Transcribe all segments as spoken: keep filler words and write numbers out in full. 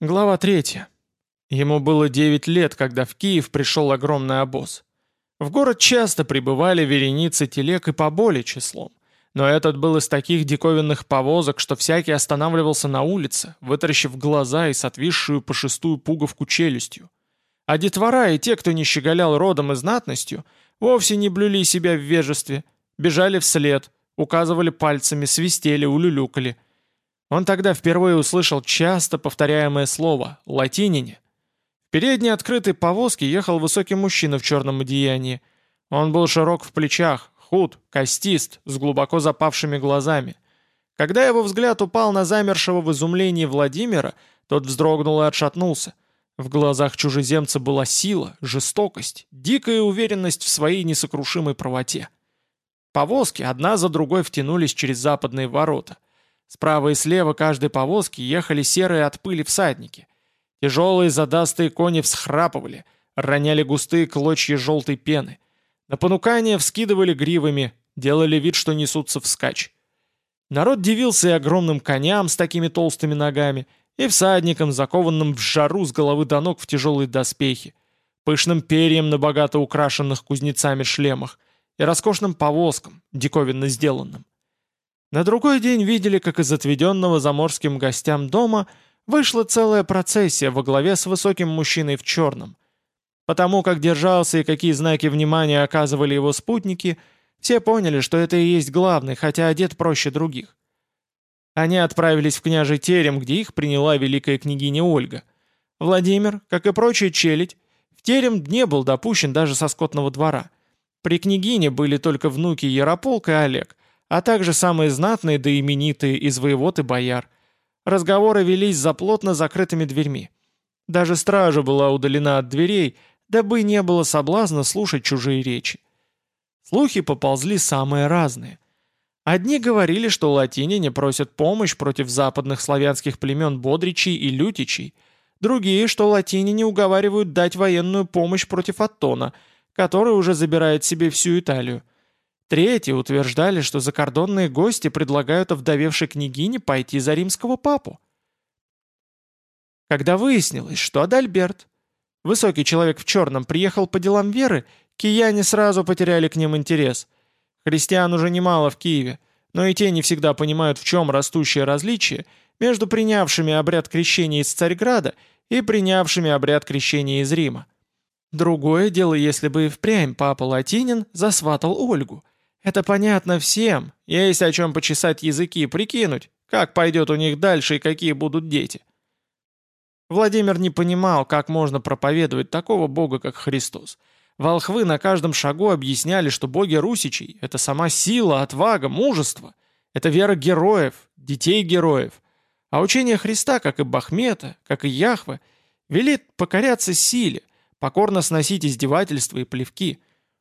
Глава третья. Ему было девять лет, когда в Киев пришел огромный обоз. В город часто прибывали вереницы телег и поболее числом. Но этот был из таких диковинных повозок, что всякий останавливался на улице, вытаращив глаза и с отвисшую по шестую пуговку челюстью. А детвора и те, кто не щеголял родом и знатностью, вовсе не блюли себя в вежестве, бежали вслед, указывали пальцами, свистели, улюлюкали. Он тогда впервые услышал часто повторяемое слово «латинине». В передней открытой повозке ехал высокий мужчина в черном одеянии. Он был широк в плечах, худ, костист, с глубоко запавшими глазами. Когда его взгляд упал на замершего в изумлении Владимира, тот вздрогнул и отшатнулся. В глазах чужеземца была сила, жестокость, дикая уверенность в своей несокрушимой правоте. Повозки одна за другой втянулись через западные ворота. Справа и слева каждой повозки ехали серые от пыли всадники. Тяжелые задастые кони всхрапывали, роняли густые клочья желтой пены. На понукание вскидывали гривами, делали вид, что несутся вскачь. Народ дивился и огромным коням с такими толстыми ногами, и всадникам, закованным в жару с головы до ног в тяжелые доспехи, пышным перьям на богато украшенных кузнецами шлемах и роскошным повозкам, диковинно сделанным. На другой день видели, как из отведенного заморским гостям дома вышла целая процессия во главе с высоким мужчиной в черном. Потому как держался и какие знаки внимания оказывали его спутники, все поняли, что это и есть главный, хотя одет проще других. Они отправились в княжий терем, где их приняла великая княгиня Ольга. Владимир, как и прочая челядь, в терем не был допущен даже со скотного двора. При княгине были только внуки Ярополк и Олег, а также самые знатные да именитые из воевод и бояр. Разговоры велись за плотно закрытыми дверьми. Даже стража была удалена от дверей, дабы не было соблазна слушать чужие речи. Слухи поползли самые разные. Одни говорили, что латиняне просят помощь против западных славянских племен Бодричей и Лютичей, другие, что латиняне уговаривают дать военную помощь против Аттона, который уже забирает себе всю Италию. Третьи утверждали, что закордонные гости предлагают овдовевшей княгине пойти за римского папу. Когда выяснилось, что Адальберт, высокий человек в черном, приехал по делам веры, кияне сразу потеряли к ним интерес. Христиан уже немало в Киеве, но и те не всегда понимают, в чем растущее различие между принявшими обряд крещения из Царьграда и принявшими обряд крещения из Рима. Другое дело, если бы и впрямь папа Латинин засватал Ольгу. Это понятно всем, есть о чем почесать языки и прикинуть, как пойдет у них дальше и какие будут дети. Владимир не понимал, как можно проповедовать такого бога, как Христос. Волхвы на каждом шагу объясняли, что боги русичей — это сама сила, отвага, мужество. Это вера героев, детей героев. А учение Христа, как и Бахмета, как и Яхве, велит покоряться силе, покорно сносить издевательства и плевки.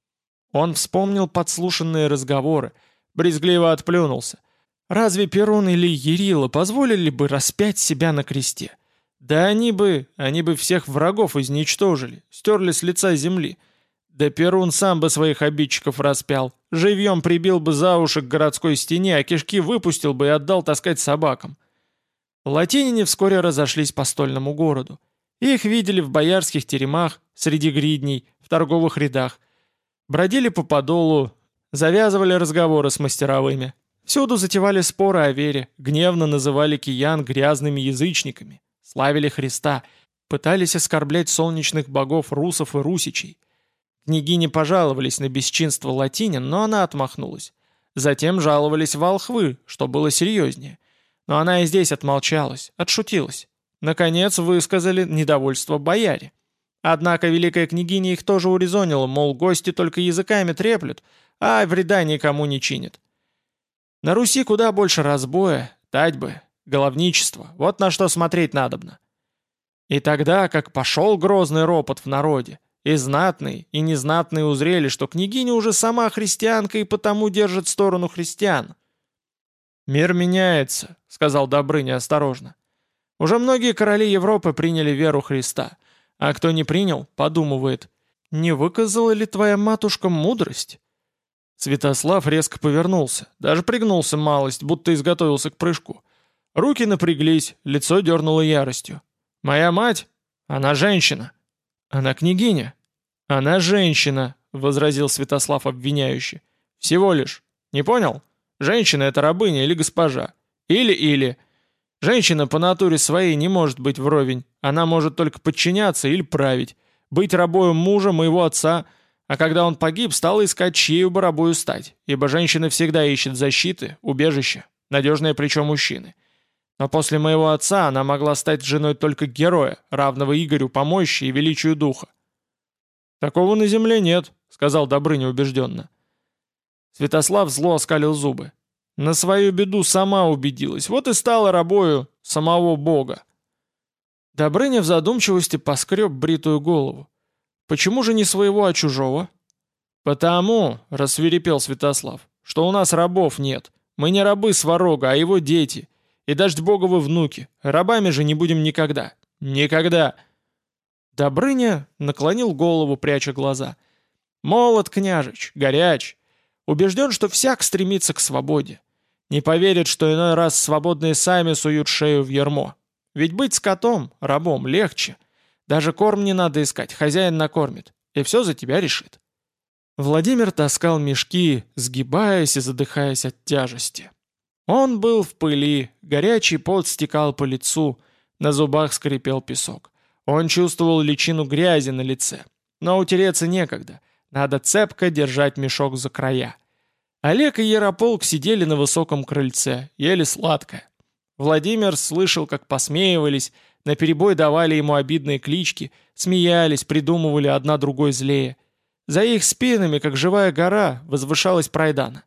Он вспомнил подслушанные разговоры, брезгливо отплюнулся. Разве Перун или Ярила позволили бы распять себя на кресте? Да они бы, они бы всех врагов изничтожили, стерли с лица земли. Да Перун сам бы своих обидчиков распял, живьем прибил бы за уши к городской стене, а кишки выпустил бы и отдал таскать собакам. Латиняне вскоре разошлись по стольному городу. Их видели в боярских теремах, среди гридней, в торговых рядах. Бродили по подолу, завязывали разговоры с мастеровыми. Всюду затевали споры о вере, гневно называли киян грязными язычниками, славили Христа, пытались оскорблять солнечных богов русов и русичей. Княгини пожаловались на бесчинство латинин, но она отмахнулась. Затем жаловались волхвы, что было серьезнее. Но она и здесь отмолчалась, отшутилась. Наконец высказали недовольство бояре. Однако великая княгиня их тоже урезонила, мол, гости только языками треплют, а вреда никому не чинят. На Руси куда больше разбоя, татьбы, головничества, вот на что смотреть надобно. И тогда, как пошел грозный ропот в народе, и знатные, и незнатные узрели, что княгиня уже сама христианка и потому держит сторону христиан. «Мир меняется», — сказал Добрыня осторожно. «Уже многие короли Европы приняли веру Христа, а кто не принял, подумывает, не выказала ли твоя матушка мудрость?» Святослав резко повернулся, даже пригнулся малость, будто изготовился к прыжку. Руки напряглись, лицо дернуло яростью. «Моя мать? Она женщина». «Она княгиня». «Она женщина», — возразил Святослав обвиняюще. «Всего лишь. Не понял? Женщина — это рабыня или госпожа. Или-или. Женщина по натуре своей не может быть вровень. Она может только подчиняться или править. Быть рабою мужа, моего отца. А когда он погиб, стала искать, чьею бы рабою стать. Ибо женщина всегда ищет защиты, убежища, надежное плечо мужчины. Но после моего отца она могла стать женой только героя, равного Игорю по мощи и величию духа». «Такого на земле нет», — сказал Добрыня убежденно. Святослав зло оскалил зубы. «На свою беду сама убедилась, вот и стала рабою самого Бога». Добрыня в задумчивости поскреб бритую голову. «Почему же не своего, а чужого?» «Потому», — рассвирепел Святослав, — «что у нас рабов нет. Мы не рабы Сварога, а его дети. И даже боговы внуки. Рабами же не будем никогда. Никогда!» Добрыня наклонил голову, пряча глаза. «Молод княжич, горяч. Убежден, что всяк стремится к свободе. Не поверит, что иной раз свободные сами суют шею в ярмо. Ведь быть скотом, рабом, легче. Даже корм не надо искать, хозяин накормит. И все за тебя решит». Владимир таскал мешки, сгибаясь и задыхаясь от тяжести. Он был в пыли, горячий пот стекал по лицу, на зубах скрипел песок. Он чувствовал личину грязи на лице. Но утереться некогда. Надо цепко держать мешок за края. Олег и Ярополк сидели на высоком крыльце, ели сладкое. Владимир слышал, как посмеивались, наперебой давали ему обидные клички, смеялись, придумывали одна другой злее. За их спинами, как живая гора, возвышалась Прайдана.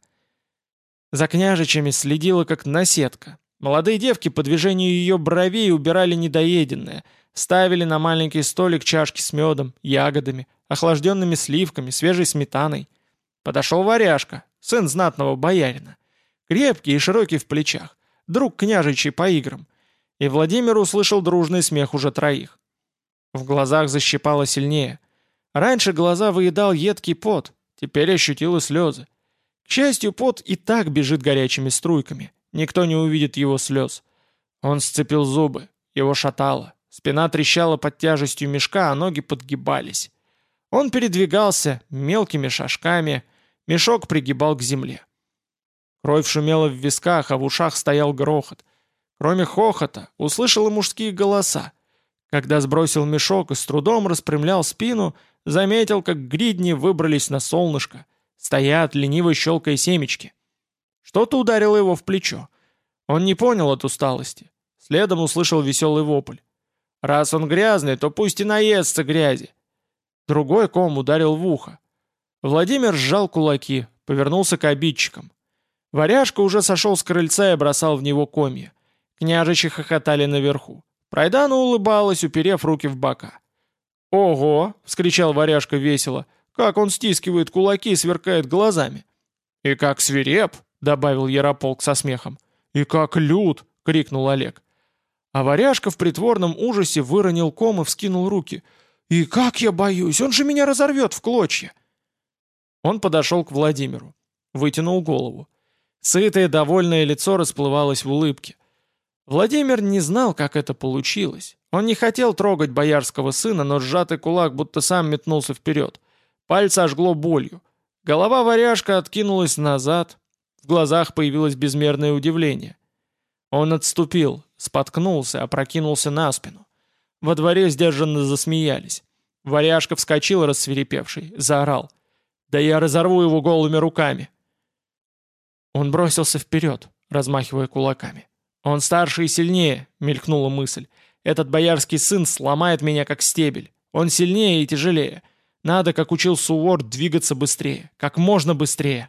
За княжичами следила, как наседка. Молодые девки по движению ее бровей убирали недоеденное, ставили на маленький столик чашки с медом, ягодами, охлажденными сливками, свежей сметаной. Подошел Варяжка, сын знатного боярина. Крепкий и широкий в плечах, друг княжичей по играм. И Владимир услышал дружный смех уже троих. В глазах защипало сильнее. Раньше глаза выедал едкий пот, теперь ощутил и слезы. К счастью, пот и так бежит горячими струйками. Никто не увидит его слез. Он сцепил зубы, его шатало. Спина трещала под тяжестью мешка, а ноги подгибались. Он передвигался мелкими шажками, мешок пригибал к земле. Кровь шумела в висках, а в ушах стоял грохот. Кроме хохота, услышал и мужские голоса. Когда сбросил мешок и с трудом распрямлял спину, заметил, как гридни выбрались на солнышко. Стоят, лениво щелкая семечки. Что-то ударило его в плечо. Он не понял от усталости. Следом услышал веселый вопль. «Раз он грязный, то пусть и наестся грязи». Другой ком ударил в ухо. Владимир сжал кулаки, повернулся к обидчикам. Варяжка уже сошел с крыльца и бросал в него комья. Княжичи хохотали наверху. Прайдана улыбалась, уперев руки в бока. «Ого!» — вскричал Варяжка весело. «Как он стискивает кулаки и сверкает глазами!» «И как свиреп!» — добавил Ярополк со смехом. «И как лют!» — крикнул Олег. А Варяжка в притворном ужасе выронил ком и вскинул руки. «И как я боюсь! Он же меня разорвет в клочья!» Он подошел к Владимиру. Вытянул голову. Сытое, довольное лицо расплывалось в улыбке. Владимир не знал, как это получилось. Он не хотел трогать боярского сына, но сжатый кулак будто сам метнулся вперед. Пальцы ожгло болью. Голова Варяжка откинулась назад. В глазах появилось безмерное удивление. Он отступил, споткнулся, опрокинулся на спину. Во дворе сдержанно засмеялись. Варяжка вскочил, рассвирепевший, заорал. «Да я разорву его голыми руками!» Он бросился вперед, размахивая кулаками. «Он старше и сильнее», — мелькнула мысль. «Этот боярский сын сломает меня, как стебель. Он сильнее и тяжелее. Надо, как учил Сувор, двигаться быстрее. Как можно быстрее».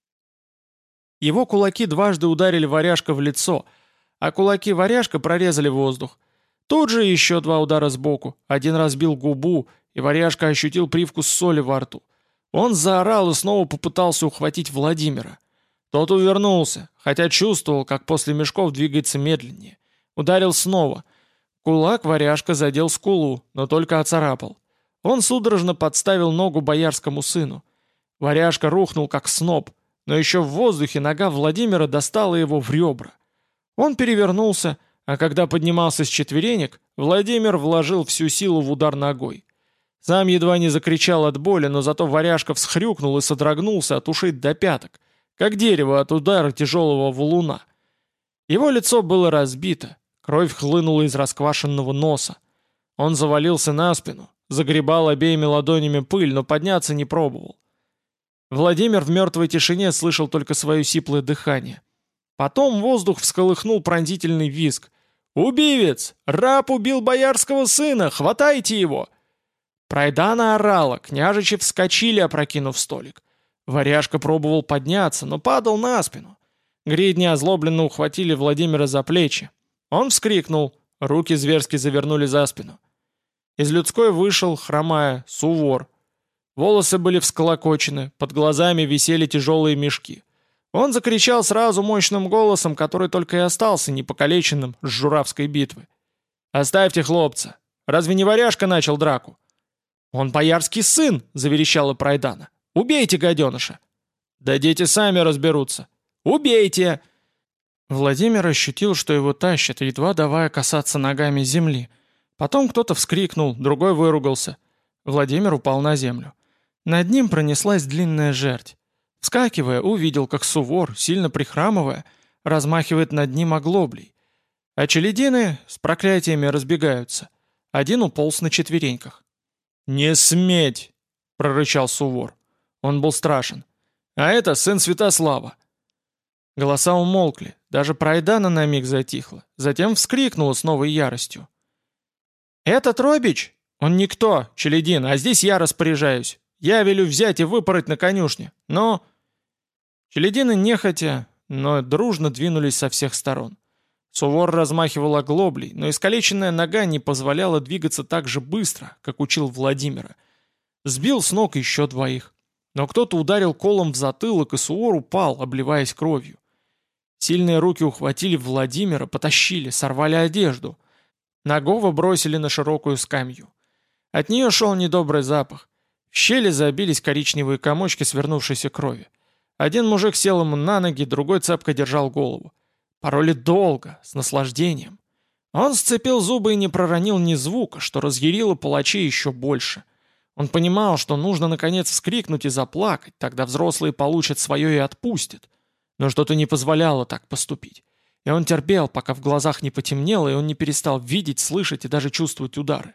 Его кулаки дважды ударили Варяжка в лицо, а кулаки Варяжка прорезали воздух. Тут же еще два удара сбоку. Один разбил губу, и Варяжка ощутил привкус соли во рту. Он заорал и снова попытался ухватить Владимира. Тот увернулся, хотя чувствовал, как после мешков двигается медленнее. Ударил снова. Кулак Варяжка задел скулу, но только оцарапал. Он судорожно подставил ногу боярскому сыну. Варяжка рухнул, как сноп, но еще в воздухе нога Владимира достала его в ребра. Он перевернулся, А когда поднимался с четверенек, Владимир вложил всю силу в удар ногой. Сам едва не закричал от боли, но зато Варяжка всхрюкнул и содрогнулся от ушей до пяток, как дерево от удара тяжелого валуна. Его лицо было разбито, кровь хлынула из расквашенного носа. Он завалился на спину, загребал обеими ладонями пыль, но подняться не пробовал. Владимир в мертвой тишине слышал только свое сиплое дыхание. Потом воздух всколыхнул пронзительный визг. «Убивец! Раб убил боярского сына! Хватайте его!» Прайдана орала, княжичи вскочили, опрокинув столик. Варяжка пробовал подняться, но падал на спину. Гридни озлобленно ухватили Владимира за плечи. Он вскрикнул, руки зверски завернули за спину. Из людской вышел, хромая, Сувор. Волосы были всколокочены, под глазами висели тяжелые мешки. Он закричал сразу мощным голосом, который только и остался непокалеченным с журавской битвы. «Оставьте хлопца! Разве не Варяжка начал драку?» «Он боярский сын!» — заверещала Прайдана. «Убейте гаденыша!» «Да дети сами разберутся!» «Убейте!» Владимир ощутил, что его тащат, едва давая касаться ногами земли. Потом кто-то вскрикнул, другой выругался. Владимир упал на землю. Над ним пронеслась длинная жердь. Вскакивая, увидел, как Сувор, сильно прихрамывая, размахивает над ним оглоблей. А челядины с проклятиями разбегаются. Один уполз на четвереньках. «Не сметь!» — прорычал Сувор. Он был страшен. «А это сын Святослава!» Голоса умолкли, даже Прайдана на миг затихла, затем вскрикнула с новой яростью. «Это Робич? Он никто, челядин, а здесь я распоряжаюсь. Я велю взять и выпороть на конюшне. Но...» Челядины нехотя, но дружно двинулись со всех сторон. Сувор размахивал оглоблей, но искалеченная нога не позволяла двигаться так же быстро, как учил Владимира. Сбил с ног еще двоих. Но кто-то ударил колом в затылок, и Сувор упал, обливаясь кровью. Сильные руки ухватили Владимира, потащили, сорвали одежду. Нагого бросили на широкую скамью. От нее шел недобрый запах. В щели забились коричневые комочки свернувшейся крови. Один мужик сел ему на ноги, другой цепко держал голову. Пороли долго, с наслаждением. Он сцепил зубы и не проронил ни звука, что разъярило палачей еще больше. Он понимал, что нужно наконец вскрикнуть и заплакать, тогда взрослые получат свое и отпустят. Но что-то не позволяло так поступить. И он терпел, пока в глазах не потемнело, и он не перестал видеть, слышать и даже чувствовать удары.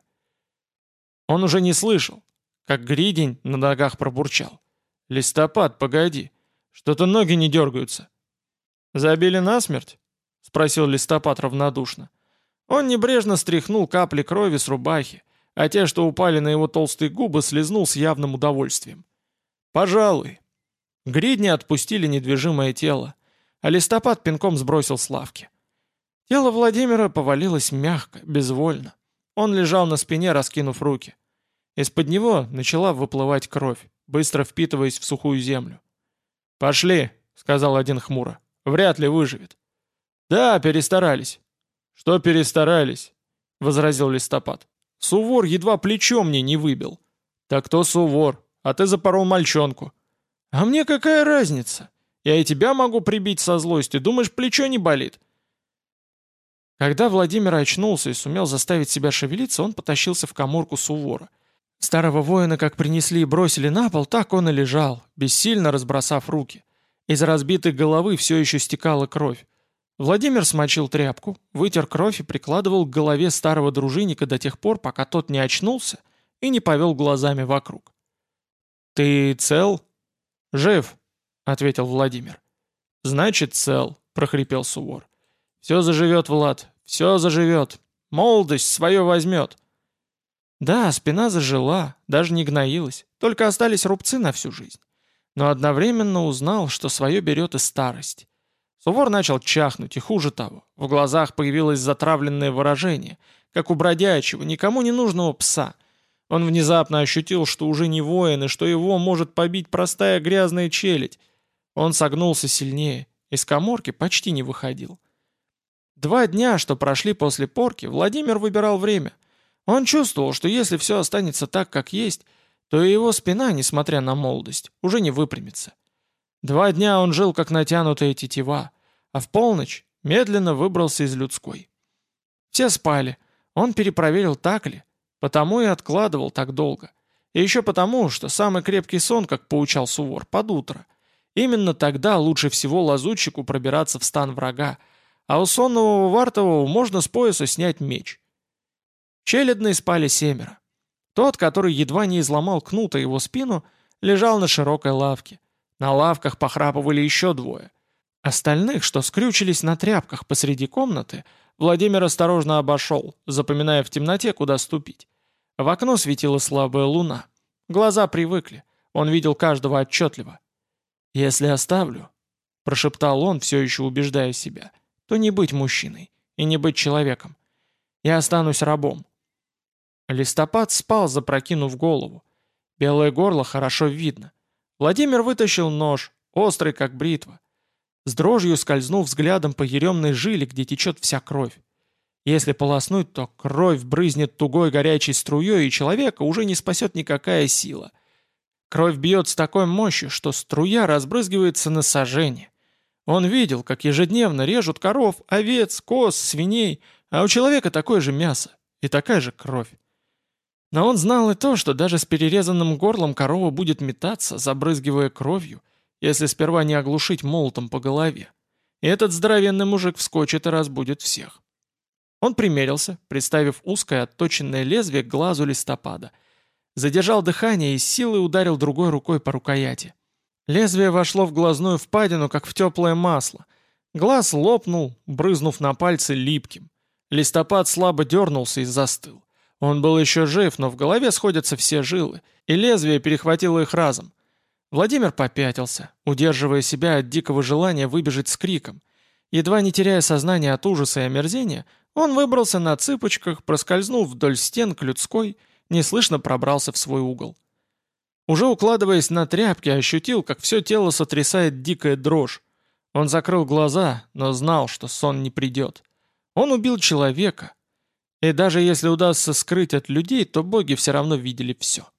Он уже не слышал, как Гридень на ногах пробурчал. «Листопад, погоди, что-то ноги не дергаются». «Забили насмерть?» — спросил Листопад равнодушно. Он небрежно стряхнул капли крови с рубахи, а те, что упали на его толстые губы, слезнул с явным удовольствием. «Пожалуй». Гридни отпустили недвижимое тело, а Листопад пинком сбросил с лавки. Тело Владимира повалилось мягко, безвольно. Он лежал на спине, раскинув руки. Из-под него начала выплывать кровь, быстро впитываясь в сухую землю. «Пошли», — сказал один хмуро, — «вряд ли выживет». «Да, перестарались». «Что перестарались?» — возразил Листопад. «Сувор едва плечо мне не выбил». «Так то Сувор, а ты запорол мальчонку». «А мне какая разница? Я и тебя могу прибить со злости, думаешь, плечо не болит?» Когда Владимир очнулся и сумел заставить себя шевелиться, он потащился в каморку Сувора. Старого воина как принесли и бросили на пол, так он и лежал, бессильно разбросав руки. Из разбитой головы все еще стекала кровь. Владимир смочил тряпку, вытер кровь и прикладывал к голове старого дружинника до тех пор, пока тот не очнулся и не повел глазами вокруг. «Ты цел?» «Жив», — ответил Владимир. «Значит, цел», — прохрипел Сувор. «Все заживет, Влад, все заживет. Молодость свое возьмет». Да, спина зажила, даже не гноилась, только остались рубцы на всю жизнь. Но одновременно узнал, что свое берет и старость. Сувор начал чахнуть, и хуже того, в глазах появилось затравленное выражение, как у бродячего, никому не нужного пса. Он внезапно ощутил, что уже не воин, и что его может побить простая грязная челядь. Он согнулся сильнее, из каморки почти не выходил. Два дня, что прошли после порки, Владимир выбирал время. Он чувствовал, что если все останется так, как есть, то и его спина, несмотря на молодость, уже не выпрямится. Два дня он жил, как натянутая тетива, а в полночь медленно выбрался из людской. Все спали. Он перепроверил, так ли. Потому и откладывал так долго. И еще потому, что самый крепкий сон, как поучал Сувор, под утро. Именно тогда лучше всего лазутчику пробираться в стан врага, а у сонного Вартового можно с пояса снять меч. Челядные спали семеро. Тот, который едва не изломал кнута его спину, лежал на широкой лавке. На лавках похрапывали еще двое. Остальных, что скрючились на тряпках посреди комнаты, Владимир осторожно обошел, запоминая в темноте, куда ступить. В окно светила слабая луна. Глаза привыкли, он видел каждого отчетливо. «Если оставлю», — прошептал он, все еще убеждая себя, — «то не быть мужчиной и не быть человеком. Я останусь рабом». Листопад спал, запрокинув голову. Белое горло хорошо видно. Владимир вытащил нож, острый как бритва. С дрожью скользнул взглядом по еремной жиле, где течет вся кровь. Если полоснуть, то кровь брызнет тугой горячей струей, и человека уже не спасет никакая сила. Кровь бьет с такой мощью, что струя разбрызгивается на сажени. Он видел, как ежедневно режут коров, овец, коз, свиней, а у человека такое же мясо и такая же кровь. Но он знал и то, что даже с перерезанным горлом корова будет метаться, забрызгивая кровью, если сперва не оглушить молотом по голове. И этот здоровенный мужик вскочит и разбудит всех. Он примерился, приставив узкое отточенное лезвие к глазу листопада. Задержал дыхание и с силой ударил другой рукой по рукояти. Лезвие вошло в глазную впадину, как в теплое масло. Глаз лопнул, брызнув на пальцы липким. Листопад слабо дернулся и застыл. Он был еще жив, но в голове сходятся все жилы, и лезвие перехватило их разом. Владимир попятился, удерживая себя от дикого желания выбежать с криком. Едва не теряя сознание от ужаса и омерзения, он выбрался на цыпочках, проскользнув вдоль стен к людской, неслышно пробрался в свой угол. Уже укладываясь на тряпки, ощутил, как все тело сотрясает дикая дрожь. Он закрыл глаза, но знал, что сон не придет. Он убил человека. И даже если удастся скрыть от людей, то боги все равно видели все.